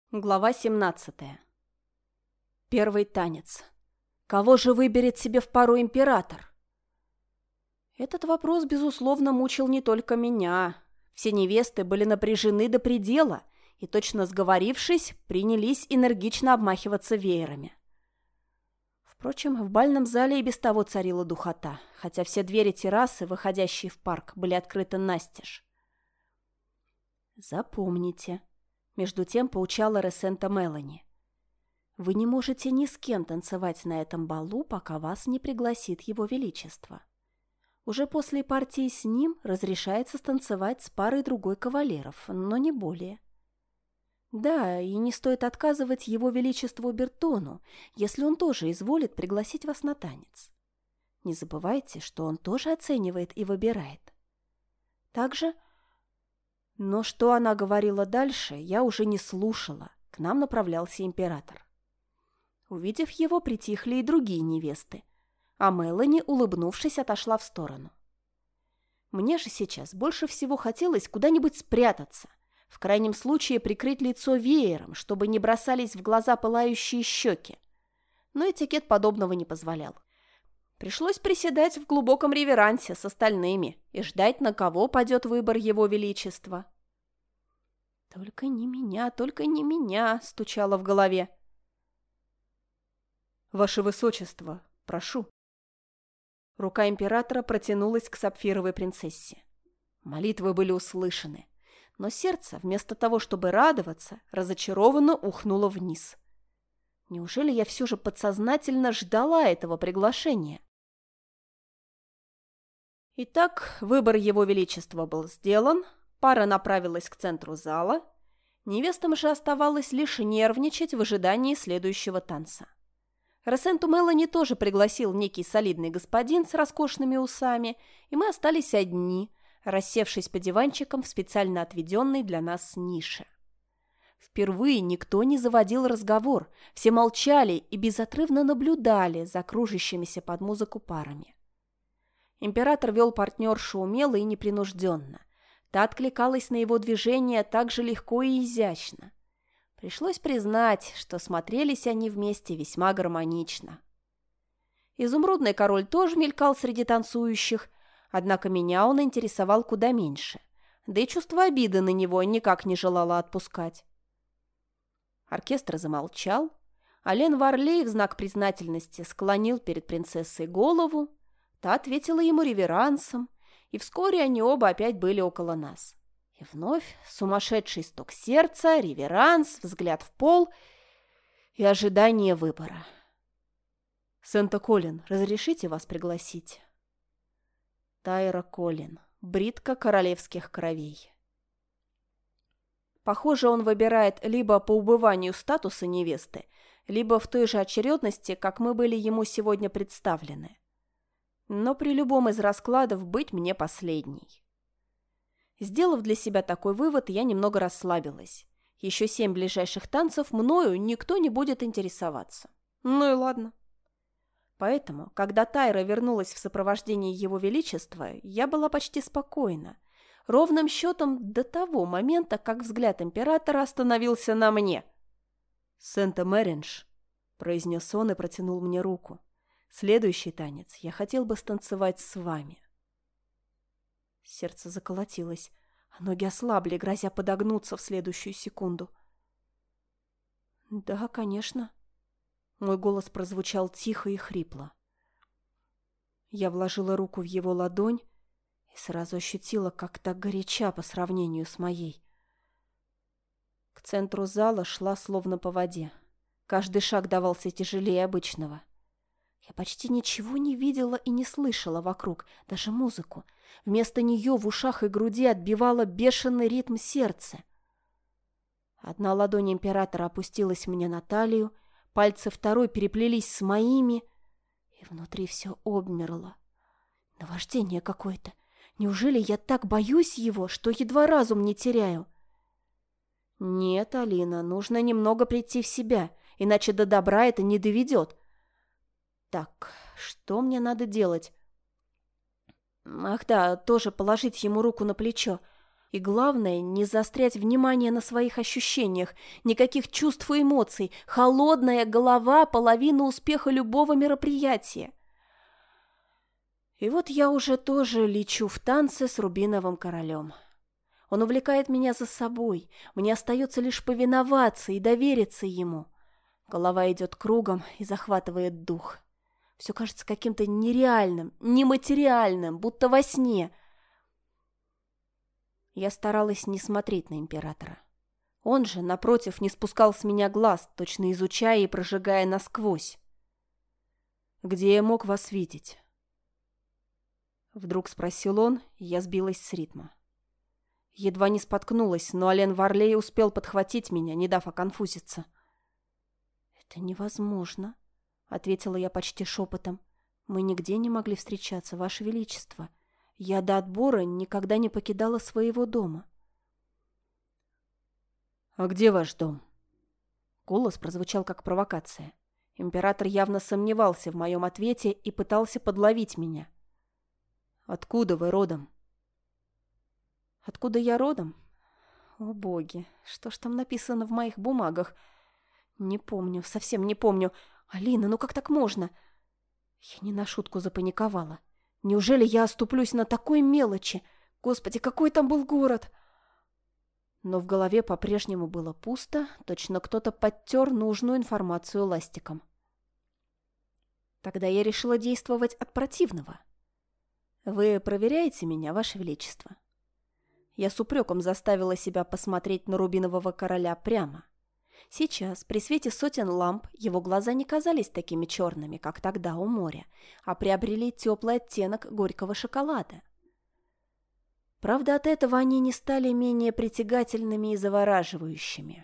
Глава 17. Первый танец. Кого же выберет себе в пару император? Этот вопрос, безусловно, мучил не только меня. Все невесты были напряжены до предела и, точно сговорившись, принялись энергично обмахиваться веерами. Впрочем, в бальном зале и без того царила духота, хотя все двери террасы, выходящие в парк, были открыты настежь. Запомните. Между тем поучала Ресента Мелани. Вы не можете ни с кем танцевать на этом балу, пока вас не пригласит его величество. Уже после партии с ним разрешается станцевать с парой другой кавалеров, но не более. Да, и не стоит отказывать его величеству Бертону, если он тоже изволит пригласить вас на танец. Не забывайте, что он тоже оценивает и выбирает. Также... Но что она говорила дальше, я уже не слушала. К нам направлялся император. Увидев его, притихли и другие невесты, а Мелани, улыбнувшись, отошла в сторону. Мне же сейчас больше всего хотелось куда-нибудь спрятаться, в крайнем случае прикрыть лицо веером, чтобы не бросались в глаза пылающие щеки. Но этикет подобного не позволял. Пришлось приседать в глубоком реверансе с остальными и ждать, на кого падет выбор его величества. «Только не меня!» — стучало в голове. «Ваше высочество, прошу!» Рука императора протянулась к сапфировой принцессе. Молитвы были услышаны, но сердце, вместо того, чтобы радоваться, разочарованно ухнуло вниз. Неужели я все же подсознательно ждала этого приглашения? Итак, выбор его величества был сделан, пара направилась к центру зала, невестам же оставалось лишь нервничать в ожидании следующего танца. Ресенту Мелани тоже пригласил некий солидный господин с роскошными усами, и мы остались одни, рассевшись по диванчикам в специально отведенной для нас нише. Впервые никто не заводил разговор, все молчали и безотрывно наблюдали за кружащимися под музыку парами. Император вел партнершу умело и непринужденно. Та откликалась на его движения так же легко и изящно. Пришлось признать, что смотрелись они вместе весьма гармонично. Изумрудный король тоже мелькал среди танцующих, однако меня он интересовал куда меньше, да и чувство обиды на него никак не желало отпускать. Оркестр замолчал, а Лен Варлей в знак признательности склонил перед принцессой голову. Та ответила ему реверансом, и вскоре они оба опять были около нас. И вновь сумасшедший стук сердца, реверанс, взгляд в пол и ожидание выбора. «Сента Колин, разрешите вас пригласить?» Тайра Колин, бритка королевских кровей. Похоже, он выбирает либо по убыванию статуса невесты, либо в той же очередности, как мы были ему сегодня представлены. Но при любом из раскладов быть мне последней. Сделав для себя такой вывод, я немного расслабилась. Еще 7 ближайших танцев мною никто не будет интересоваться. Ну и ладно. Поэтому, когда Тайра вернулась в сопровождении его величества, я была почти спокойна. Ровным счетом до того момента, как взгляд императора остановился на мне. «Сента Мэринж», — произнес он и протянул мне руку. «Следующий танец я хотел бы станцевать с вами». Сердце заколотилось, а ноги ослабли, грозя подогнуться в следующую секунду. «Да, конечно». Мой голос прозвучал тихо и хрипло. Я вложила руку в его ладонь и сразу ощутила, как так горяча по сравнению с моей. К центру зала шла словно по воде. Каждый шаг давался тяжелее обычного. Я почти ничего не видела и не слышала вокруг, даже музыку. Вместо нее в ушах и груди отбивало бешеный ритм сердца. Одна ладонь императора опустилась мне на талию, пальцы второй переплелись с моими, и внутри все обмерло. Наваждение какое-то. Неужели я так боюсь его, что едва разум не теряю? Нет, Алина, нужно немного прийти в себя, иначе до добра это не доведет. Так, что мне надо делать? Ах да, тоже положить ему руку на плечо. И главное, не заострять внимание на своих ощущениях, никаких чувств и эмоций. Холодная голова – половина успеха любого мероприятия. И вот я уже тоже лечу в танце с Рубиновым королем. Он увлекает меня за собой. Мне остается лишь повиноваться и довериться ему. Голова идет кругом и захватывает дух. Все кажется каким-то нереальным, нематериальным, будто во сне. Я старалась не смотреть на императора. Он же, напротив, не спускал с меня глаз, точно изучая и прожигая насквозь. «Где я мог вас видеть?» Вдруг спросил он, и я сбилась с ритма. Едва не споткнулась, но Ален Варлей успел подхватить меня, не дав оконфузиться. «Это невозможно», — ответила я почти шепотом. «Мы нигде не могли встречаться, Ваше Величество. Я до отбора никогда не покидала своего дома». «А где ваш дом?» Голос прозвучал как провокация. Император явно сомневался в моем ответе и пытался подловить меня. «Откуда вы родом?» «Откуда я родом? О, боги, что ж там написано в моих бумагах? Не помню, совсем не помню. Алина, ну как так можно?» Я не на шутку запаниковала. Неужели я оступлюсь на такой мелочи? Господи, какой там был город! Но в голове по-прежнему было пусто, точно кто-то подтер нужную информацию ластиком. Тогда я решила действовать от противного. «Вы проверяете меня, Ваше Величество?» Я с упреком заставила себя посмотреть на Рубинового короля прямо. Сейчас, при свете сотен ламп, его глаза не казались такими черными, как тогда у моря, а приобрели теплый оттенок горького шоколада. Правда, от этого они не стали менее притягательными и завораживающими.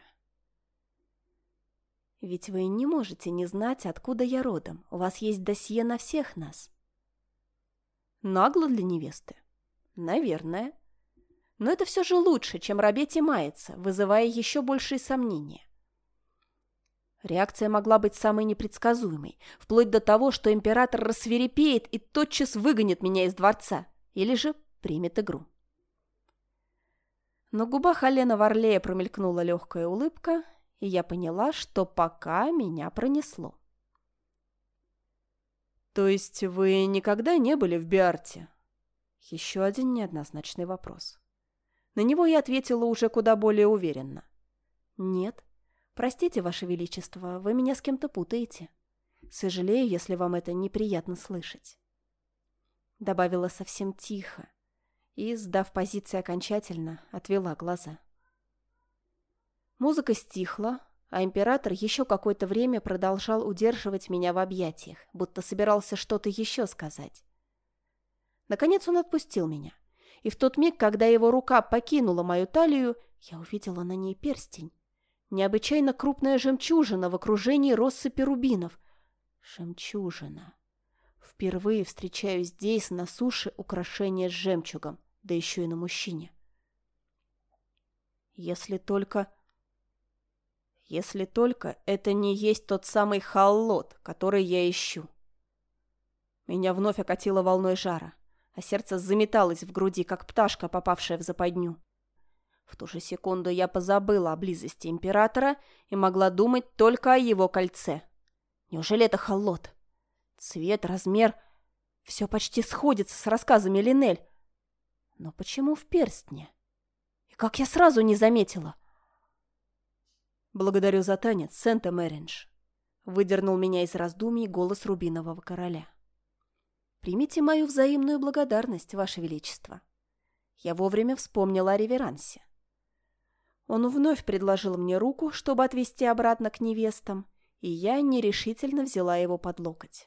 «Ведь вы не можете не знать, откуда я родом. У вас есть досье на всех нас». Нагло для невесты? Наверное. Но это все же лучше, чем робеть и маяться, вызывая еще большие сомнения. Реакция могла быть самой непредсказуемой, вплоть до того, что император рассвирепеет и тотчас выгонит меня из дворца, или же примет игру. На губах Алена Варлея промелькнула легкая улыбка, и я поняла, что пока меня пронесло. «То есть вы никогда не были в Биарте?» Еще один неоднозначный вопрос. На него я ответила уже куда более уверенно. «Нет. Простите, Ваше Величество, вы меня с кем-то путаете. Сожалею, если вам это неприятно слышать». Добавила совсем тихо и, сдав позиции окончательно, отвела глаза. Музыка стихла, а император еще какое-то время продолжал удерживать меня в объятиях, будто собирался что-то еще сказать. Наконец он отпустил меня, и в тот миг, когда его рука покинула мою талию, я увидела на ней перстень. Необычайно крупная жемчужина в окружении россыпи рубинов. Жемчужина. Впервые встречаю здесь, на суше, украшение с жемчугом, да еще и на мужчине. Если только это не есть тот самый халлот, который я ищу. Меня вновь окатило волной жара, а сердце заметалось в груди, как пташка, попавшая в западню. В ту же секунду я позабыла о близости императора и могла думать только о его кольце. Неужели это халлот? Цвет, размер — все почти сходится с рассказами Линель. Но почему в перстне? И как я сразу не заметила? «Благодарю за танец, Сент-Эмериндж», — выдернул меня из раздумий голос Рубинового короля. «Примите мою взаимную благодарность, Ваше Величество». Я вовремя вспомнила о реверансе. Он вновь предложил мне руку, чтобы отвезти обратно к невестам, и я нерешительно взяла его под локоть.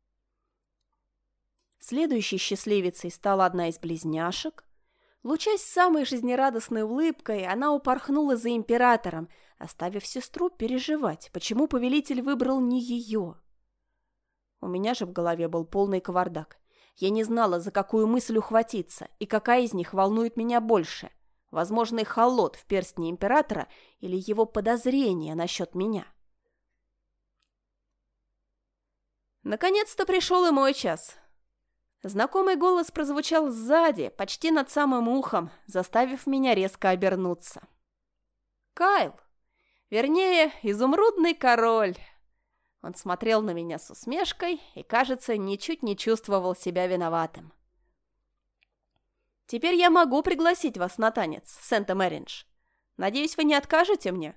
Следующей счастливицей стала одна из близняшек. Лучась самой жизнерадостной улыбкой, она упорхнула за императором, оставив сестру переживать, почему повелитель выбрал не ее. У меня же в голове был полный кавардак. Я не знала, за какую мысль ухватиться, и какая из них волнует меня больше. Возможный халлот в перстне императора или его подозрения насчет меня. Наконец-то пришел и мой час. Знакомый голос прозвучал сзади, почти над самым ухом, заставив меня резко обернуться. «Кайл! Вернее, изумрудный король!» Он смотрел на меня с усмешкой и, кажется, ничуть не чувствовал себя виноватым. «Теперь я могу пригласить вас на танец, Сент-Мэридж. Надеюсь, вы не откажете мне?»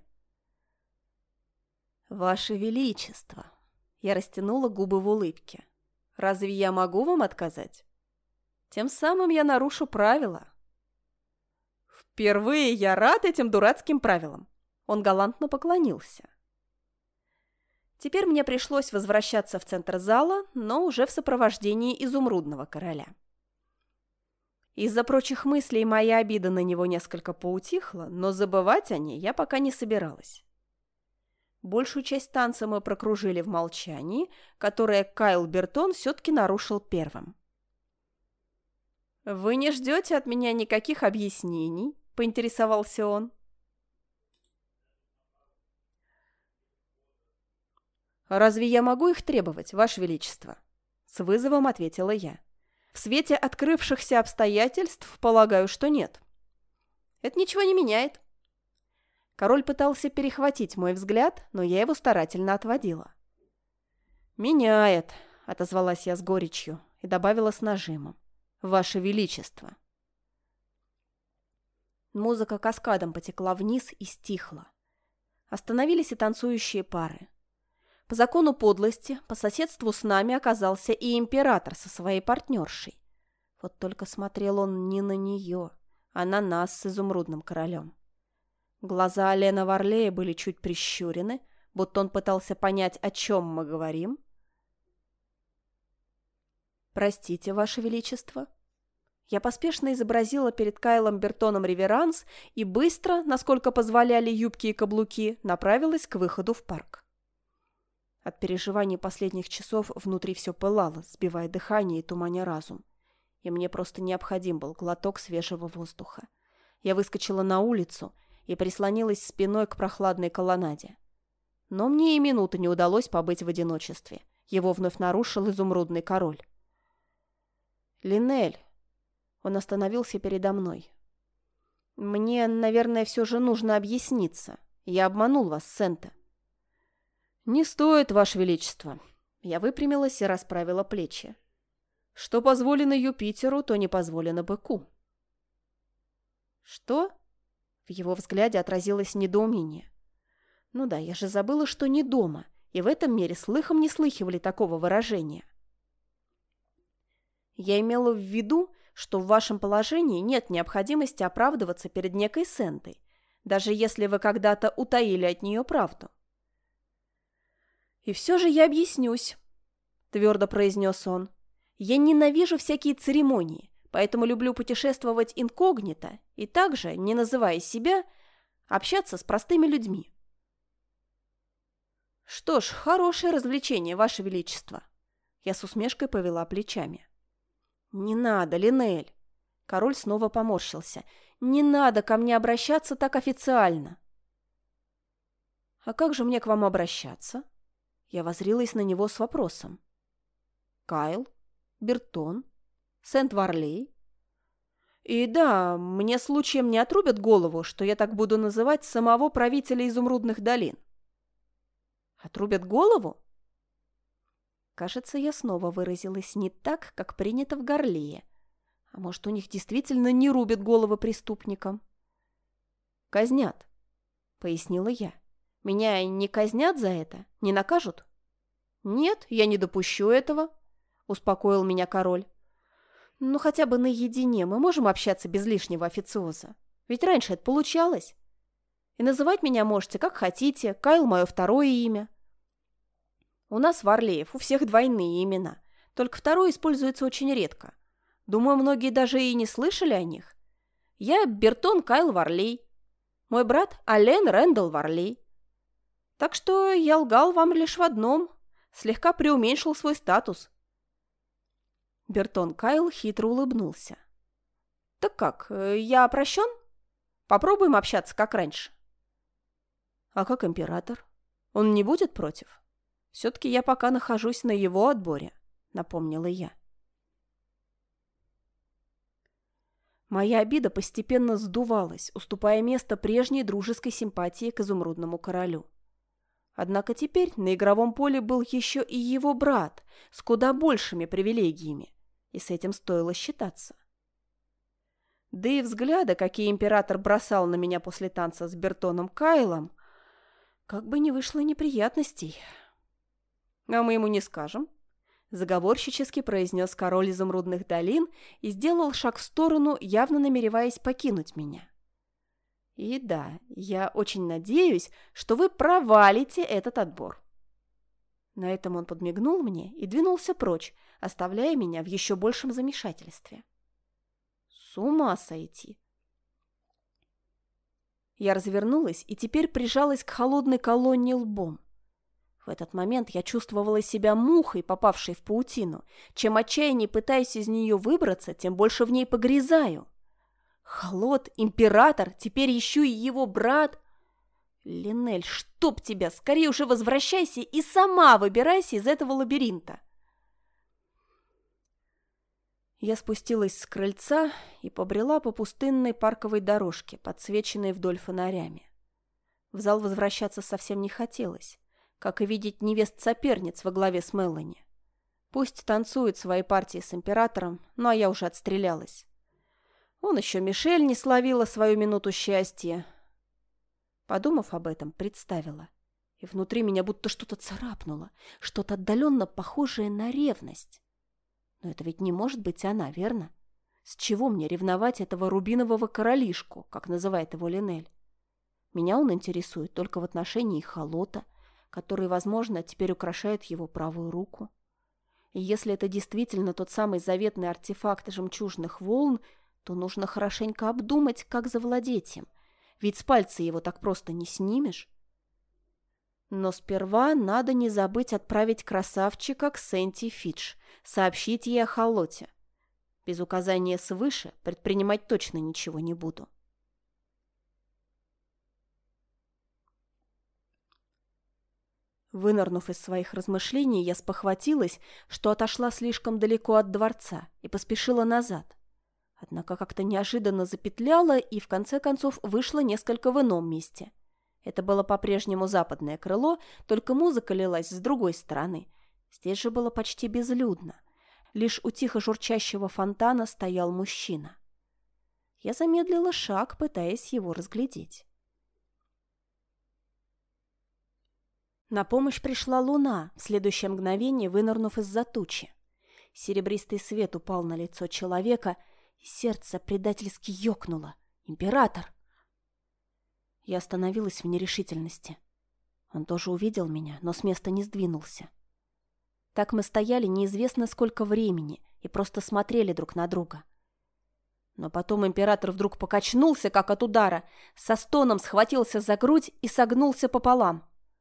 «Ваше Величество!» Я растянула губы в улыбке. «Разве я могу вам отказать? Тем самым я нарушу правила». «Впервые я рад этим дурацким правилам!» Он галантно поклонился. Теперь мне пришлось возвращаться в центр зала, но уже в сопровождении изумрудного короля. Из-за прочих мыслей моя обида на него несколько поутихла, но забывать о ней я пока не собиралась. Большую часть танца мы прокружили в молчании, которое Кайл Бертон все-таки нарушил первым. «Вы не ждете от меня никаких объяснений?» – поинтересовался он. «Разве я могу их требовать, Ваше Величество?» – с вызовом ответила я. «В свете открывшихся обстоятельств, полагаю, что нет». «Это ничего не меняет». Король пытался перехватить мой взгляд, но я его старательно отводила. «Меняет», — отозвалась я с горечью и добавила с нажимом. «Ваше Величество». Музыка каскадом потекла вниз и стихла. Остановились и танцующие пары. По закону подлости по соседству с нами оказался и император со своей партнершей. Вот только смотрел он не на нее, а на нас с изумрудным королем. Глаза Алена Варлея были чуть прищурены, будто он пытался понять, о чем мы говорим. «Простите, Ваше Величество». Я поспешно изобразила перед Кайлом Бертоном реверанс и быстро, насколько позволяли юбки и каблуки, направилась к выходу в парк. От переживаний последних часов внутри все пылало, сбивая дыхание и туманя разум. И мне просто необходим был глоток свежего воздуха. Я выскочила на улицу и прислонилась спиной к прохладной колоннаде. Но мне и минуты не удалось побыть в одиночестве. Его вновь нарушил изумрудный король. «Линель!» Он остановился передо мной. «Мне, наверное, все же нужно объясниться. Я обманул вас, Сента». «Не стоит, Ваше Величество». Я выпрямилась и расправила плечи. «Что позволено Юпитеру, то не позволено быку». «Что?» В его взгляде отразилось недоумение. «Ну да, я же забыла, что не дома, и в этом мире слыхом не слыхивали такого выражения». «Я имела в виду, что в вашем положении нет необходимости оправдываться перед некой Сентой, даже если вы когда-то утаили от нее правду». «И все же я объяснюсь», — твердо произнес он. «Я ненавижу всякие церемонии, поэтому люблю путешествовать инкогнито и также, не называя себя, общаться с простыми людьми». «Что ж, хорошее развлечение, Ваше Величество». Я с усмешкой повела плечами. «Не надо, Линель!» Король снова поморщился. «Не надо ко мне обращаться так официально!» «А как же мне к вам обращаться?» Я воззрилась на него с вопросом. «Кайл? Бертон? Сент-Варлей?» «И да, мне случаем не отрубят голову, что я так буду называть самого правителя изумрудных долин?» «Отрубят голову?» Кажется, я снова выразилась не так, как принято в Горлее. А может, у них действительно не рубят головы преступникам? «Казнят», — пояснила я. «Меня не казнят за это? Не накажут?» «Нет, я не допущу этого», — успокоил меня король. «Ну, хотя бы наедине мы можем общаться без лишнего официоза. Ведь раньше это получалось. И называть меня можете как хотите, Кайл — мое второе имя». У нас, Варлеев, у всех двойные имена, только второе используется очень редко. Думаю, многие даже и не слышали о них. Я Бертон Кайл Варлей. Мой брат Ален Рэндалл Варлей. Так что я лгал вам лишь в одном, слегка преуменьшил свой статус». Бертон Кайл хитро улыбнулся. «Так как, я прощен? Попробуем общаться, как раньше». «А как император? Он не будет против?» «Все-таки я пока нахожусь на его отборе», — напомнила я. Моя обида постепенно сдувалась, уступая место прежней дружеской симпатии к изумрудному королю. Однако теперь на игровом поле был еще и его брат с куда большими привилегиями, и с этим стоило считаться. Да и взгляды, какие император бросал на меня после танца с Бертоном Кайлом, как бы не вышло неприятностей. «А мы ему не скажем», — заговорщически произнес король изумрудных долин и сделал шаг в сторону, явно намереваясь покинуть меня. «И да, я очень надеюсь, что вы провалите этот отбор». На этом он подмигнул мне и двинулся прочь, оставляя меня в еще большем замешательстве. С ума сойти. Я развернулась и теперь прижалась к холодной колонне лбом. В этот момент я чувствовала себя мухой, попавшей в паутину. Чем отчаяннее пытаюсь из нее выбраться, тем больше в ней погрязаю. Холод, император, теперь еще и его брат. Линель, чтоб тебя, скорее уже возвращайся и сама выбирайся из этого лабиринта. Я спустилась с крыльца и побрела по пустынной парковой дорожке, подсвеченной вдоль фонарями. В зал возвращаться совсем не хотелось, как и видеть невест-соперниц во главе с Мелани. Пусть танцуют свои партии с императором, ну а я уже отстрелялась. Он еще Мишель не словила свою минуту счастья. Подумав об этом, представила. И внутри меня будто что-то царапнуло, что-то отдаленно похожее на ревность. Но это ведь не может быть она, верно? С чего мне ревновать этого рубинового королишку, как называет его Линель? Меня он интересует только в отношении Холота, который, возможно, теперь украшает его правую руку. И если это действительно тот самый заветный артефакт жемчужных волн, то нужно хорошенько обдумать, как завладеть им, ведь с пальца его так просто не снимешь. Но сперва надо не забыть отправить красавчика к Сенти Фидж, сообщить ей о Холоте. Без указания свыше предпринимать точно ничего не буду. Вынырнув из своих размышлений, я спохватилась, что отошла слишком далеко от дворца и поспешила назад. Однако как-то неожиданно запетляла и, в конце концов, вышла несколько в ином месте. Это было по-прежнему западное крыло, только музыка лилась с другой стороны. Здесь же было почти безлюдно. Лишь у тихо журчащего фонтана стоял мужчина. Я замедлила шаг, пытаясь его разглядеть. На помощь пришла луна, в следующее мгновение вынырнув из-за тучи. Серебристый свет упал на лицо человека, и сердце предательски ёкнуло. «Император!» Я остановилась в нерешительности. Он тоже увидел меня, но с места не сдвинулся. Так мы стояли неизвестно сколько времени и просто смотрели друг на друга. Но потом император вдруг покачнулся, как от удара, со стоном схватился за грудь и согнулся пополам.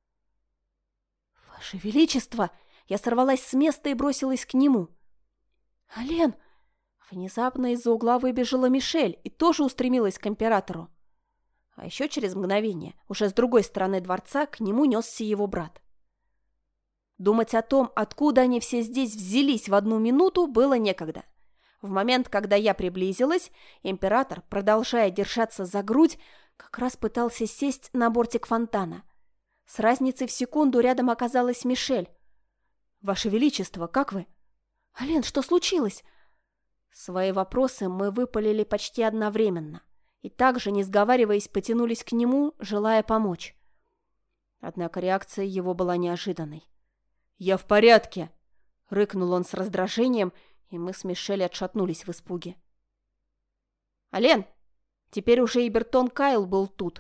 «Ваше Величество!» Я сорвалась с места и бросилась к нему. «Ален!» Внезапно из-за угла выбежала Мишель и тоже устремилась к императору. А еще через мгновение, уже с другой стороны дворца, к нему несся его брат. Думать о том, откуда они все здесь взялись в одну минуту, было некогда. В момент, когда я приблизилась, император, продолжая держаться за грудь, как раз пытался сесть на бортик фонтана. С разницей в секунду рядом оказалась Мишель. «Ваше Величество, как вы?» «Ален, что случилось?» Свои вопросы мы выпалили почти одновременно и также, не сговариваясь, потянулись к нему, желая помочь. Однако реакция его была неожиданной. «Я в порядке!» — рыкнул он с раздражением, и мы с Мишель отшатнулись в испуге. «Ален!» Теперь уже и Бертон Кайл был тут.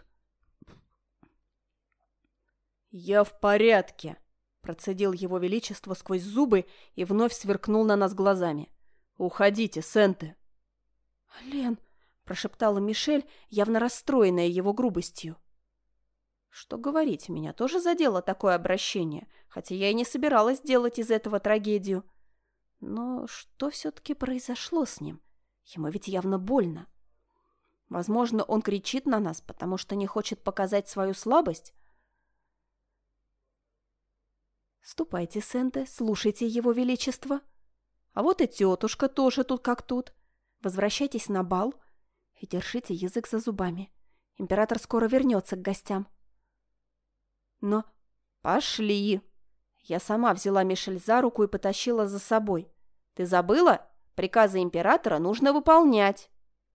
«Я в порядке!» — процедил его величество сквозь зубы и вновь сверкнул на нас глазами. «Уходите, Сенте!» «Ален!» — прошептала Мишель, явно расстроенная его грубостью. Что говорить, меня тоже задело такое обращение, хотя я и не собиралась делать из этого трагедию. Но что все-таки произошло с ним? Ему ведь явно больно. Возможно, он кричит на нас, потому что не хочет показать свою слабость? «Ступайте, Сенте, слушайте его величество. А вот и тетушка тоже тут как тут. Возвращайтесь на бал. И держите язык за зубами. Император скоро вернется к гостям. Но пошли. Я сама взяла Мишель за руку и потащила за собой. Ты забыла? Приказы императора нужно выполнять.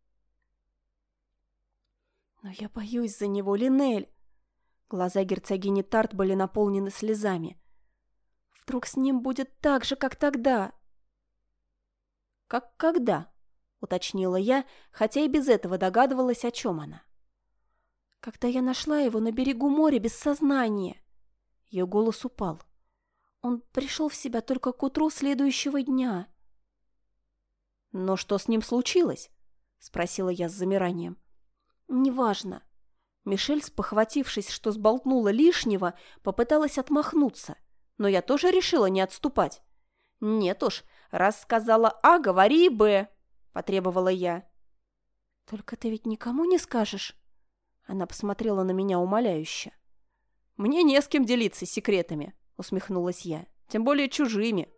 Но я боюсь за него, Линель. Глаза герцогини Тарт были наполнены слезами. Вдруг с ним будет так же, как тогда? Как когда? Уточнила я, хотя и без этого догадывалась, о чем она. Когда я нашла его на берегу моря без сознания. Ее голос упал. Он пришел в себя только к утру следующего дня. «Но что с ним случилось?» — спросила я с замиранием. «Неважно». Мишель, спохватившись, что сболтнула лишнего, попыталась отмахнуться, но я тоже решила не отступать. «Нет уж, раз сказала А, говори и Б», — потребовала я. «Только ты ведь никому не скажешь?» Она посмотрела на меня умоляюще. «Мне не с кем делиться секретами», — усмехнулась я, — «тем более чужими.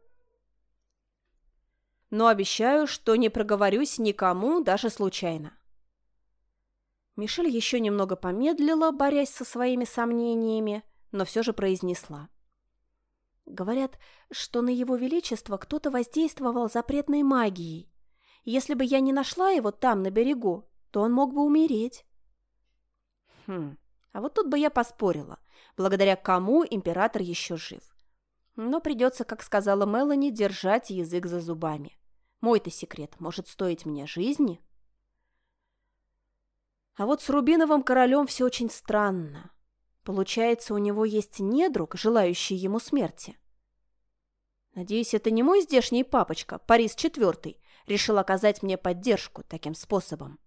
Но обещаю, что не проговорюсь никому, даже случайно». Мишель еще немного помедлила, борясь со своими сомнениями, но все же произнесла. «Говорят, что на его величество кто-то воздействовал запретной магией. Если бы я не нашла его там, на берегу, то он мог бы умереть». А вот тут бы я поспорила, благодаря кому император еще жив. Но придется, как сказала Мелани, держать язык за зубами. Мой-то секрет может стоить мне жизни. А вот с Рубиновым королем все очень странно. Получается, у него есть недруг, желающий ему смерти. Надеюсь, это не мой здешний папочка, Парис IV, решил оказать мне поддержку таким способом.